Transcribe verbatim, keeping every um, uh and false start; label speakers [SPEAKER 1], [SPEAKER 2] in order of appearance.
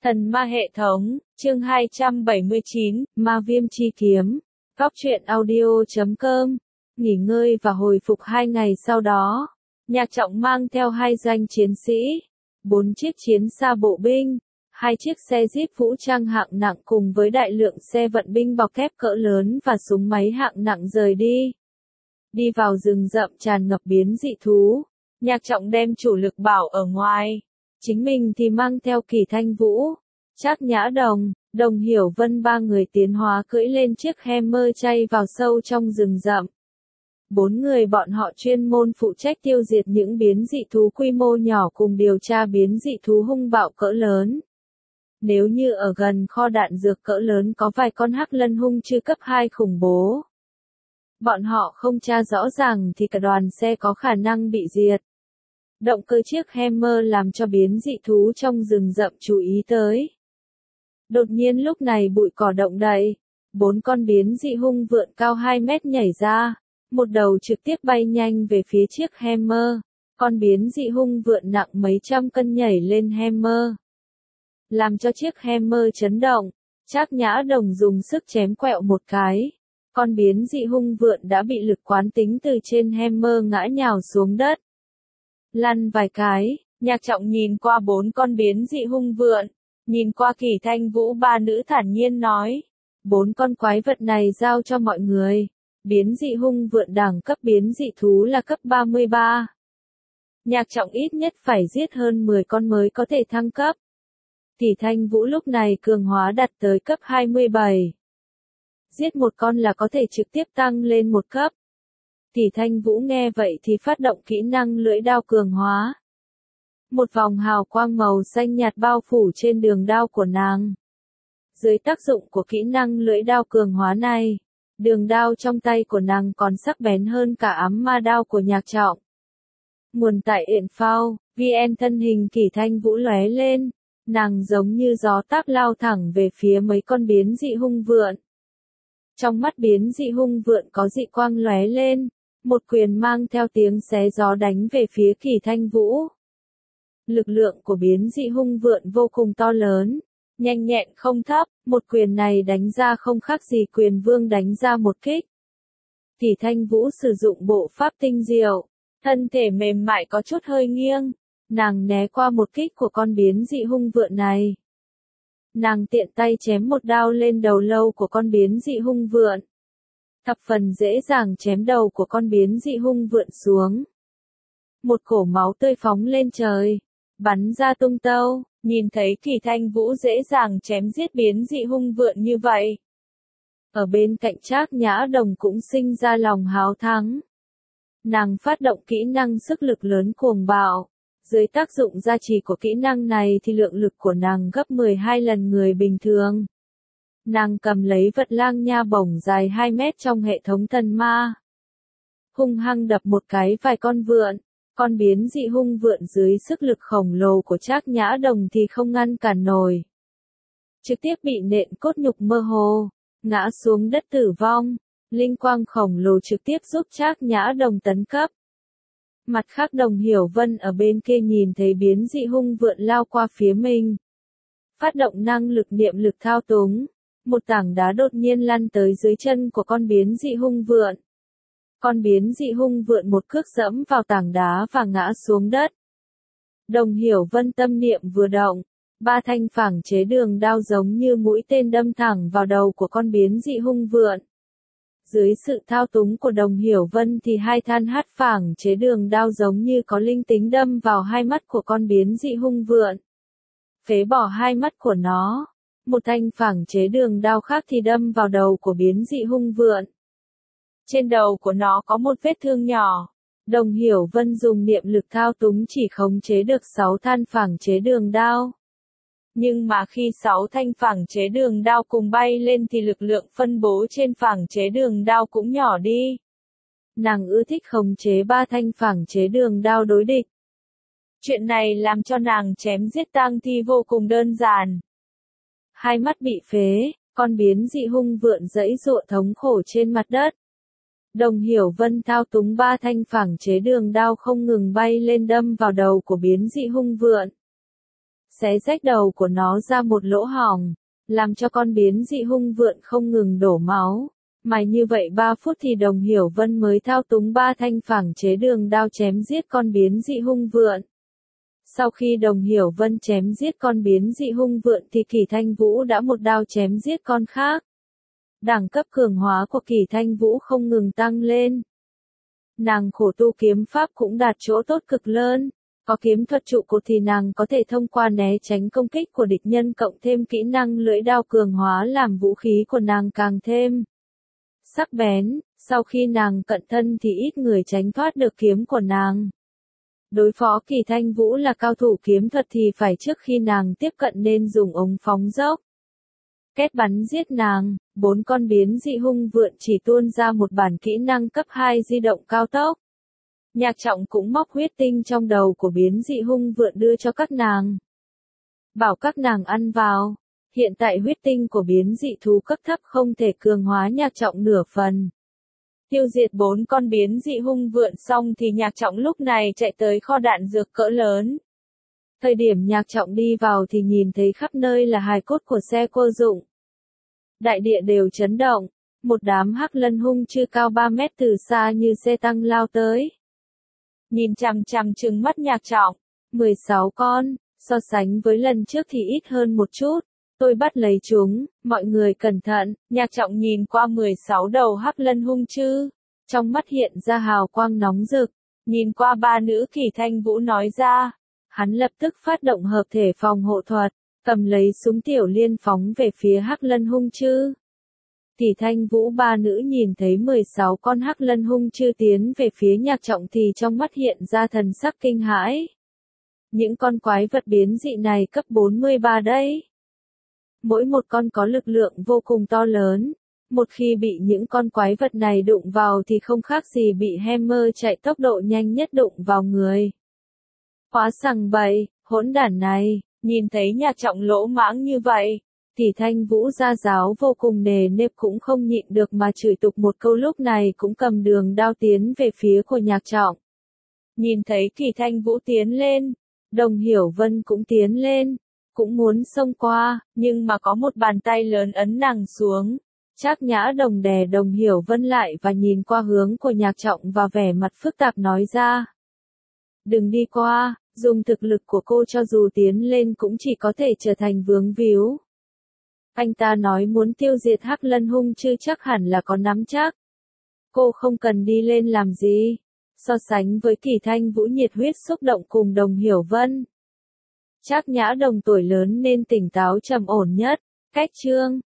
[SPEAKER 1] Thần ma hệ thống, chương hai trăm bảy mươi chín, Ma Viêm Chi Kiếm. Góc truyện audio chấm com. Nghỉ ngơi và hồi phục hai ngày sau đó, Nhạc Trọng mang theo hai doanh chiến sĩ, bốn chiếc chiến xa bộ binh, hai chiếc xe jeep vũ trang hạng nặng cùng với đại lượng xe vận binh bọc thép cỡ lớn và súng máy hạng nặng rời đi. Đi vào rừng rậm tràn ngập biến dị thú, Nhạc Trọng đem chủ lực bảo ở ngoài. Chính mình thì mang theo Kỳ Thanh Vũ, Trác Nhã Đồng, Đồng Hiểu Vân ba người tiến hóa cưỡi lên chiếc Hammer chay vào sâu trong rừng rậm. Bốn người bọn họ chuyên môn phụ trách tiêu diệt những biến dị thú quy mô nhỏ cùng điều tra biến dị thú hung bạo cỡ lớn. Nếu như ở gần kho đạn dược cỡ lớn có vài con hắc lân hung chư cấp hai khủng bố, bọn họ không tra rõ ràng thì cả đoàn xe có khả năng bị diệt. Động cơ chiếc Hammer làm cho biến dị thú trong rừng rậm chú ý tới. Đột nhiên lúc này bụi cỏ động đậy, bốn con biến dị hung vượn cao hai mét nhảy ra, một đầu trực tiếp bay nhanh về phía chiếc Hammer, con biến dị hung vượn nặng mấy trăm cân nhảy lên Hammer, làm cho chiếc Hammer chấn động. Trác Nhã Đồng dùng sức chém quẹo một cái, con biến dị hung vượn đã bị lực quán tính từ trên Hammer ngã nhào xuống đất. Lăn vài cái, Nhạc Trọng nhìn qua bốn con biến dị hung vượn, nhìn qua Kỳ Thanh Vũ ba nữ thản nhiên nói, bốn con quái vật này giao cho mọi người. Biến dị hung vượn đẳng cấp biến dị thú là cấp ba mươi ba. Nhạc Trọng ít nhất phải giết hơn mười con mới có thể thăng cấp. Kỳ Thanh Vũ lúc này cường hóa đạt tới cấp hai mươi bảy. Giết một con là có thể trực tiếp tăng lên một cấp. Kỳ Thanh Vũ nghe vậy thì phát động kỹ năng lưỡi đao cường hóa. Một vòng hào quang màu xanh nhạt bao phủ trên đường đao của nàng. Dưới tác dụng của kỹ năng lưỡi đao cường hóa này, đường đao trong tay của nàng còn sắc bén hơn cả ám ma đao của Nhạc Trọng. Nguồn tại Info, vn thân hình Kỳ Thanh Vũ lóe lên, nàng giống như gió táp lao thẳng về phía mấy con biến dị hung vượn. Trong mắt biến dị hung vượn có dị quang lóe lên, một quyền mang theo tiếng xé gió đánh về phía Kỳ Thanh Vũ. Lực lượng của biến dị hung vượn vô cùng to lớn, nhanh nhẹn không thấp, một quyền này đánh ra không khác gì quyền vương đánh ra một kích. Kỳ Thanh Vũ sử dụng bộ pháp tinh diệu, thân thể mềm mại có chút hơi nghiêng, nàng né qua một kích của con biến dị hung vượn này. Nàng tiện tay chém một đao lên đầu lâu của con biến dị hung vượn. Thập phần dễ dàng chém đầu của con biến dị hung vượn xuống. Một cổ máu tươi phóng lên trời, bắn ra tung tâu, nhìn thấy Kỳ Thanh Vũ dễ dàng chém giết biến dị hung vượn như vậy. Ở bên cạnh Trác Nhã Đồng cũng sinh ra lòng háo thắng. Nàng phát động kỹ năng sức lực lớn cuồng bạo. Dưới tác dụng gia trì của kỹ năng này thì lượng lực của nàng gấp mười hai lần người bình thường. Nàng cầm lấy vật lang nha bổng dài hai mét trong hệ thống thần ma. Hung hăng đập một cái vài con vượn, con biến dị hung vượn dưới sức lực khổng lồ của Trác Nhã Đồng thì không ngăn cản nổi. Trực tiếp bị nện cốt nhục mơ hồ, ngã xuống đất tử vong, linh quang khổng lồ trực tiếp giúp Trác Nhã Đồng tấn cấp. Mặt khác Đồng Hiểu Vân ở bên kia nhìn thấy biến dị hung vượn lao qua phía mình. Phát động năng lực niệm lực thao túng. Một tảng đá đột nhiên lăn tới dưới chân của con biến dị hung vượn. Con biến dị hung vượn một cước dẫm vào tảng đá và ngã xuống đất. Đồng Hiểu Vân tâm niệm vừa động, ba thanh phảng chế đường đao giống như mũi tên đâm thẳng vào đầu của con biến dị hung vượn. Dưới sự thao túng của Đồng Hiểu Vân thì hai than hát phảng chế đường đao giống như có linh tính đâm vào hai mắt của con biến dị hung vượn. Phế bỏ hai mắt của nó. Một thanh phảng chế đường đao khác thì đâm vào đầu của biến dị hung vượn. Trên đầu của nó có một vết thương nhỏ. Đồng Hiểu Vân dùng niệm lực thao túng chỉ khống chế được sáu than phảng chế đường đao. Nhưng mà khi sáu thanh phảng chế đường đao cùng bay lên thì lực lượng phân bố trên phảng chế đường đao cũng nhỏ đi. Nàng ưa thích khống chế ba thanh phảng chế đường đao đối địch. Chuyện này làm cho nàng chém giết tang thi vô cùng đơn giản. Hai mắt bị phế, con biến dị hung vượn giãy giụa thống khổ trên mặt đất. Đồng Hiểu Vân thao túng ba thanh phảng chế đường đao không ngừng bay lên đâm vào đầu của biến dị hung vượn. xé rách đầu của nó ra một lỗ hổng, làm cho con biến dị hung vượn không ngừng đổ máu. Mà như vậy ba phút thì Đồng Hiểu Vân mới thao túng ba thanh phẳng chế đường đao chém giết con biến dị hung vượn. Sau khi Đồng Hiểu Vân chém giết con biến dị hung vượn thì Kỳ Thanh Vũ đã một đao chém giết con khác. Đẳng cấp cường hóa của Kỳ Thanh Vũ không ngừng tăng lên. Nàng khổ tu kiếm pháp cũng đạt chỗ tốt cực lớn. Có kiếm thuật trụ cột thì nàng có thể thông qua né tránh công kích của địch nhân cộng thêm kỹ năng lưỡi đao cường hóa làm vũ khí của nàng càng thêm sắc bén. Sau khi nàng cận thân thì ít người tránh thoát được kiếm của nàng. Đối phó Kỳ Thanh Vũ là cao thủ kiếm thuật thì phải trước khi nàng tiếp cận nên dùng ống phóng dốc kết bắn giết nàng. Bốn con biến dị hung vượn chỉ tuôn ra một bản kỹ năng cấp hai di động cao tốc. Nhạc Trọng cũng móc huyết tinh trong đầu của biến dị hung vượn đưa cho các nàng. Bảo các nàng ăn vào. Hiện tại huyết tinh của biến dị thú cấp thấp không thể cường hóa Nhạc Trọng nửa phần. Tiêu diệt bốn con biến dị hung vượn xong thì Nhạc Trọng lúc này chạy tới kho đạn dược cỡ lớn. Thời điểm Nhạc Trọng đi vào thì nhìn thấy khắp nơi là hài cốt của xe cô dụng. Đại địa đều chấn động, một đám hắc lân hung chư cao ba mét từ xa như xe tăng lao tới. Nhìn chằm chằm trừng mắt Nhạc Trọng, mười sáu con, so sánh với lần trước thì ít hơn một chút. Tôi bắt lấy chúng, mọi người cẩn thận. Nhạc Trọng nhìn qua mười sáu đầu hắc lân hung chư, trong mắt hiện ra hào quang nóng rực. Nhìn qua ba nữ Kỳ Thanh Vũ nói ra, hắn lập tức phát động hợp thể phòng hộ thuật, cầm lấy súng tiểu liên phóng về phía hắc lân hung chư. Kỳ Thanh Vũ ba nữ nhìn thấy mười sáu con hắc lân hung chư tiến về phía Nhạc Trọng thì trong mắt hiện ra thần sắc kinh hãi. Những con quái vật biến dị này cấp bốn mươi ba đấy. Mỗi một con có lực lượng vô cùng to lớn. Một khi bị những con quái vật này đụng vào thì không khác gì bị Hammer chạy tốc độ nhanh nhất đụng vào người. Hóa sằng bậy, hỗn đản này, nhìn thấy Nhạc Trọng lỗ mãng như vậy. Kỳ Thanh Vũ gia giáo vô cùng nề nếp cũng không nhịn được mà chửi tục một câu lúc này cũng cầm đường đao tiến về phía của Nhạc Trọng. Nhìn thấy Kỳ Thanh Vũ tiến lên, Đồng Hiểu Vân cũng tiến lên, cũng muốn xông qua, nhưng mà có một bàn tay lớn ấn nàng xuống. Trác Nhã Đồng đè Đồng Hiểu Vân lại và nhìn qua hướng của Nhạc Trọng và vẻ mặt phức tạp nói ra. Đừng đi qua, dùng thực lực của cô cho dù tiến lên cũng chỉ có thể trở thành vướng víu. Anh ta nói muốn tiêu diệt hắc lân hung chư chắc hẳn là có nắm chắc. Cô không cần đi lên làm gì. So sánh với Kỳ Thanh Vũ nhiệt huyết xúc động cùng Đồng Hiểu Vân. Trác Nhã Đồng tuổi lớn nên tỉnh táo trầm ổn nhất. Cách chương